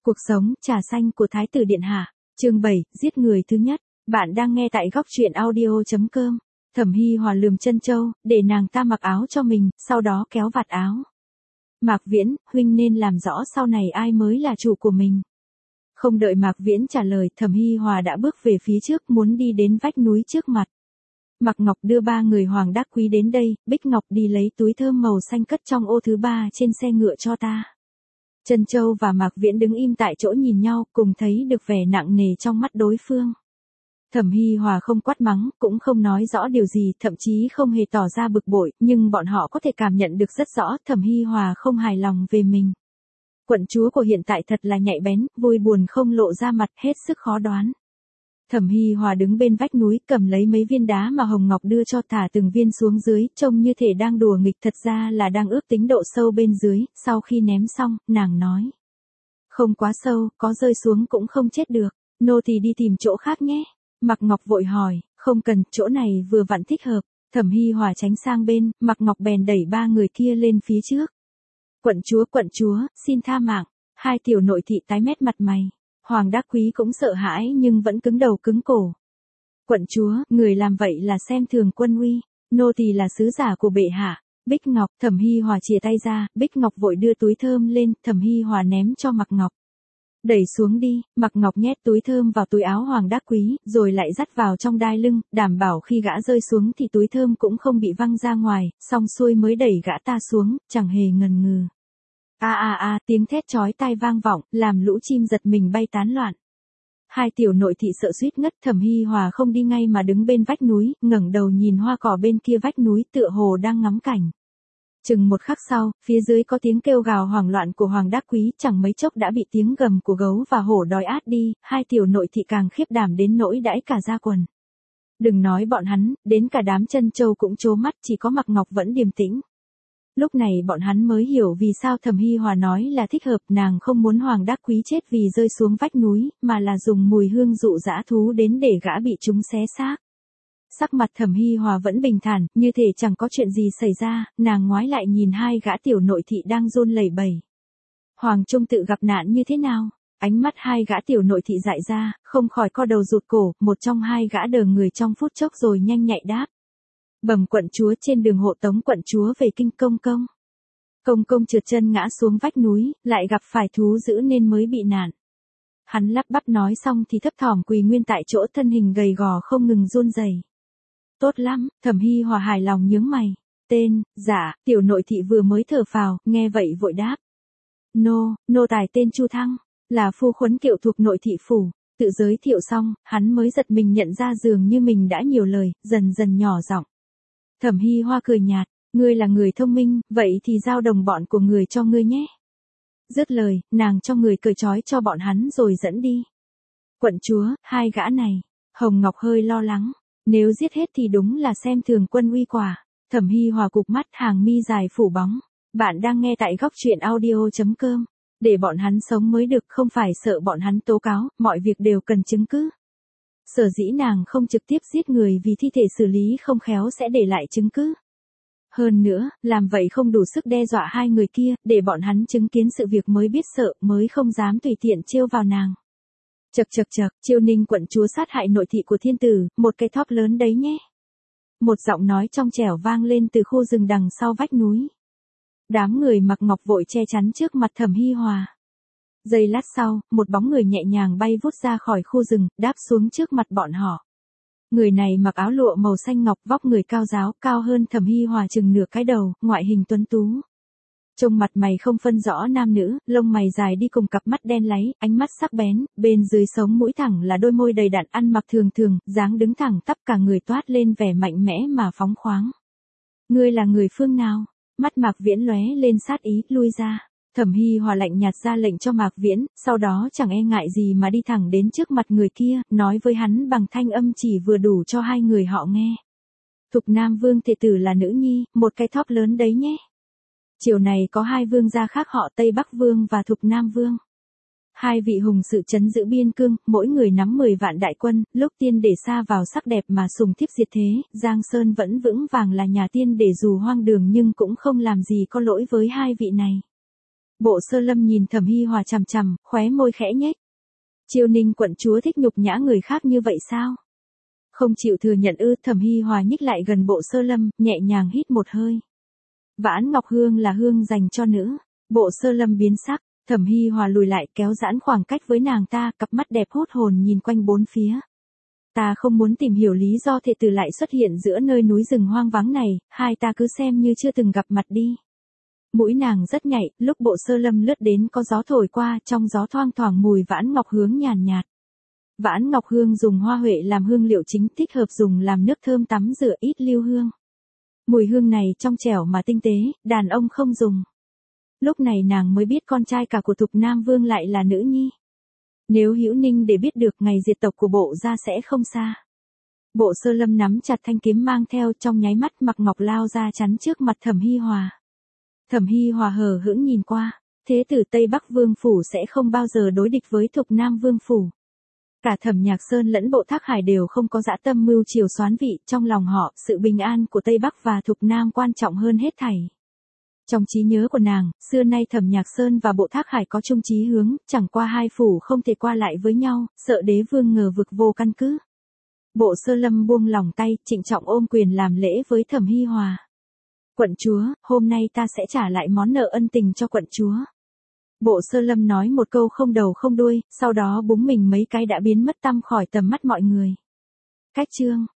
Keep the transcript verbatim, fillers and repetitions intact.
Cuộc sống, trà xanh của Thái tử Điện Hạ, chương bảy, giết người thứ nhất. Bạn đang nghe tại góc truyện audio chấm com. Thẩm Hi Hòa lườm Trân Châu, để nàng ta mặc áo cho mình, sau đó kéo vạt áo. Mạc Viễn, huynh nên làm rõ sau này ai mới là chủ của mình. Không đợi Mạc Viễn trả lời, Thẩm Hi Hòa đã bước về phía trước muốn đi đến vách núi trước mặt. Mạc Ngọc đưa ba người Hoàng Đắc Quý đến đây, Bích Ngọc đi lấy túi thơm màu xanh cất trong ô thứ ba trên xe ngựa cho ta. Trân Châu và Mạc Viễn đứng im tại chỗ nhìn nhau, cùng thấy được vẻ nặng nề trong mắt đối phương. Thẩm Hi Hòa không quát mắng, cũng không nói rõ điều gì, thậm chí không hề tỏ ra bực bội, nhưng bọn họ có thể cảm nhận được rất rõ Thẩm Hi Hòa không hài lòng về mình. Quận chúa của hiện tại thật là nhạy bén, vui buồn không lộ ra mặt, hết sức khó đoán. Thẩm Hi Hòa đứng bên vách núi, cầm lấy mấy viên đá mà Hồng Ngọc đưa cho, thả từng viên xuống dưới, trông như thể đang đùa nghịch, thật ra là đang ước tính độ sâu bên dưới. Sau khi ném xong, nàng nói: không quá sâu, có rơi xuống cũng không chết được, nô tỳ đi tìm chỗ khác nhé. Mạc Ngọc vội hỏi: không cần, chỗ này vừa vặn thích hợp. Thẩm Hi Hòa tránh sang bên, Mạc Ngọc bèn đẩy ba người kia lên phía trước. Quận chúa, quận chúa, xin tha mạng. Hai tiểu nội thị tái mét mặt mày. Hoàng Đắc Quý cũng sợ hãi nhưng vẫn cứng đầu cứng cổ. Quận chúa, người làm vậy là xem thường quân uy, nô tỳ là sứ giả của bệ hạ. Bích Ngọc, Thẩm Hi Hòa chìa tay ra, Bích Ngọc vội đưa túi thơm lên, Thẩm Hi Hòa ném cho Mạc Ngọc. Đẩy xuống đi. Mạc Ngọc nhét túi thơm vào túi áo Hoàng Đắc Quý, rồi lại dắt vào trong đai lưng, đảm bảo khi gã rơi xuống thì túi thơm cũng không bị văng ra ngoài, xong xuôi mới đẩy gã ta xuống, chẳng hề ngần ngừ. A a a, tiếng thét chói tai vang vọng, làm lũ chim giật mình bay tán loạn. Hai tiểu nội thị sợ suýt ngất. Thẩm Hi Hòa không đi ngay mà đứng bên vách núi, ngẩng đầu nhìn hoa cỏ bên kia vách núi, tựa hồ đang ngắm cảnh. Chừng một khắc sau, phía dưới có tiếng kêu gào hoảng loạn của Hoàng Đắc Quý, chẳng mấy chốc đã bị tiếng gầm của gấu và hổ đói át đi. Hai tiểu nội thị càng khiếp đảm đến nỗi đãi cả da quần. Đừng nói bọn hắn, đến cả đám Trân Châu cũng trố mắt, chỉ có Mạc Ngọc vẫn điềm tĩnh. Lúc này bọn hắn mới hiểu vì sao Thẩm Hi Hòa nói là thích hợp, nàng không muốn Hoàng Đắc Quý chết vì rơi xuống vách núi, mà là dùng mùi hương dụ dã thú đến để gã bị chúng xé xác. Sắc mặt Thẩm Hi Hòa vẫn bình thản, như thể chẳng có chuyện gì xảy ra, nàng ngoái lại nhìn hai gã tiểu nội thị đang run lẩy bẩy. Hoàng Trung tự gặp nạn như thế nào? Ánh mắt hai gã tiểu nội thị dại ra, không khỏi co đầu rụt cổ, một trong hai gã đờ người trong phút chốc rồi nhanh nhạy đáp: bẩm quận chúa, trên đường hộ tống quận chúa về kinh công công. Công công trượt chân ngã xuống vách núi, lại gặp phải thú dữ nên mới bị nạn. Hắn lắp bắp nói xong thì thấp thỏm quỳ nguyên tại chỗ, thân hình gầy gò không ngừng run rẩy. Tốt lắm. Thẩm Hi Hòa hài lòng nhướng mày. Tên, dạ, tiểu nội thị vừa mới thở phào, nghe vậy vội đáp: Nô, nô tài tên Chu Thăng, là phu khuấn kiệu thuộc nội thị phủ. Tự giới thiệu xong, hắn mới giật mình nhận ra dường như mình đã nhiều lời, dần dần nhỏ giọng. Thẩm Hi Hòa cười nhạt: ngươi là người thông minh, vậy thì giao đồng bọn của người cho ngươi nhé. Dứt lời, nàng cho người cởi trói cho bọn hắn rồi dẫn đi. Quận chúa, hai gã này. Hồng Ngọc hơi lo lắng. Nếu giết hết thì đúng là xem thường quân uy quả. Thẩm Hi Hòa cụp mắt, hàng mi dài phủ bóng. Bạn đang nghe tại góc truyện audio chấm com. Để bọn hắn sống mới được, không phải sợ bọn hắn tố cáo, mọi việc đều cần chứng cứ. Sở dĩ nàng không trực tiếp giết người vì thi thể xử lý không khéo sẽ để lại chứng cứ. Hơn nữa, làm vậy không đủ sức đe dọa hai người kia, để bọn hắn chứng kiến sự việc mới biết sợ, mới không dám tùy tiện trêu vào nàng. Chậc chậc chậc, Chiêu Ninh quận chúa sát hại nội thị của thiên tử, một cái thóp lớn đấy nhé. Một giọng nói trong trẻo vang lên từ khu rừng đằng sau vách núi. Đám người Mạc Ngọc vội che chắn trước mặt Thẩm Hi Hòa. Giây lát sau, một bóng người nhẹ nhàng bay vút ra khỏi khu rừng, đáp xuống trước mặt bọn họ. Người này mặc áo lụa màu xanh ngọc, vóc người cao ráo, cao hơn Thẩm Hi Hòa chừng nửa cái đầu, ngoại hình tuấn tú. Trông mặt mày không phân rõ nam nữ, lông mày dài đi cùng cặp mắt đen láy, ánh mắt sắc bén, bên dưới sống mũi thẳng là đôi môi đầy đặn, ăn mặc thường thường, dáng đứng thẳng tắp, cả người toát lên vẻ mạnh mẽ mà phóng khoáng. Ngươi là người phương nào? Mắt Mạc Viễn lóe lên sát ý, lui ra. Thẩm Hi Hòa lạnh nhạt ra lệnh cho Mạc Viễn, sau đó chẳng e ngại gì mà đi thẳng đến trước mặt người kia, nói với hắn bằng thanh âm chỉ vừa đủ cho hai người họ nghe. Thục Nam Vương Thế Tử là nữ nhi, một cái thóp lớn đấy nhé. Chiều này có hai vương gia khác họ Tây Bắc Vương và Thục Nam Vương. Hai vị hùng sự trấn giữ biên cương, mỗi người nắm mười vạn đại quân, lúc tiên để sa vào sắc đẹp mà sùng thiếp diệt thế, Giang Sơn vẫn vững vàng là nhà tiên để dù hoang đường nhưng cũng không làm gì có lỗi với hai vị này. Bộ Sơ Lâm nhìn Thẩm Hi Hòa chằm chằm, khóe môi khẽ nhếch. Chiêu Ninh quận chúa thích nhục nhã người khác như vậy sao? Không chịu thừa nhận ư? Thẩm Hi Hòa nhích lại gần Bộ Sơ Lâm, nhẹ nhàng hít một hơi. Vãn Ngọc Hương là hương dành cho nữ. Bộ Sơ Lâm biến sắc, Thẩm Hi Hòa lùi lại kéo giãn khoảng cách với nàng ta, cặp mắt đẹp hút hồn nhìn quanh bốn phía. Ta không muốn tìm hiểu lý do thệ tử lại xuất hiện giữa nơi núi rừng hoang vắng này, hai ta cứ xem như chưa từng gặp mặt đi. Mũi nàng rất nhạy, lúc Bộ Sơ Lâm lướt đến có gió thổi qua, trong gió thoang thoảng mùi Vãn Ngọc Hương nhàn nhạt. Vãn Ngọc Hương dùng hoa huệ làm hương liệu chính, thích hợp dùng làm nước thơm tắm rửa, ít lưu hương. Mùi hương này trong trẻo mà tinh tế, đàn ông không dùng. Lúc này nàng mới biết con trai cả của Thục Nam Vương lại là nữ nhi. Nếu Hữu Ninh để biết được, ngày diệt tộc của Bộ gia sẽ không xa. Bộ Sơ Lâm nắm chặt thanh kiếm mang theo, trong nháy mắt Mặc Ngọc lao ra chắn trước mặt Thẩm Hi Hòa. Thẩm Hi Hòa hờ hững nhìn qua, thế tử Tây Bắc Vương phủ sẽ không bao giờ đối địch với Thục Nam Vương phủ. Cả Thẩm Nhạc Sơn lẫn Bộ Thác Hải đều không có dã tâm mưu triều soán vị, trong lòng họ, sự bình an của Tây Bắc và Thục Nam quan trọng hơn hết thảy. Trong trí nhớ của nàng, xưa nay Thẩm Nhạc Sơn và Bộ Thác Hải có chung chí hướng, chẳng qua hai phủ không thể qua lại với nhau, sợ đế vương ngờ vực vô căn cứ. Bộ Sơ Lâm buông lòng tay, trịnh trọng ôm quyền làm lễ với Thẩm Hi Hòa. Quận chúa, hôm nay ta sẽ trả lại món nợ ân tình cho quận chúa. Bộ Sơ Lâm nói một câu không đầu không đuôi, sau đó búng mình mấy cái đã biến mất tăm khỏi tầm mắt mọi người. Cách chương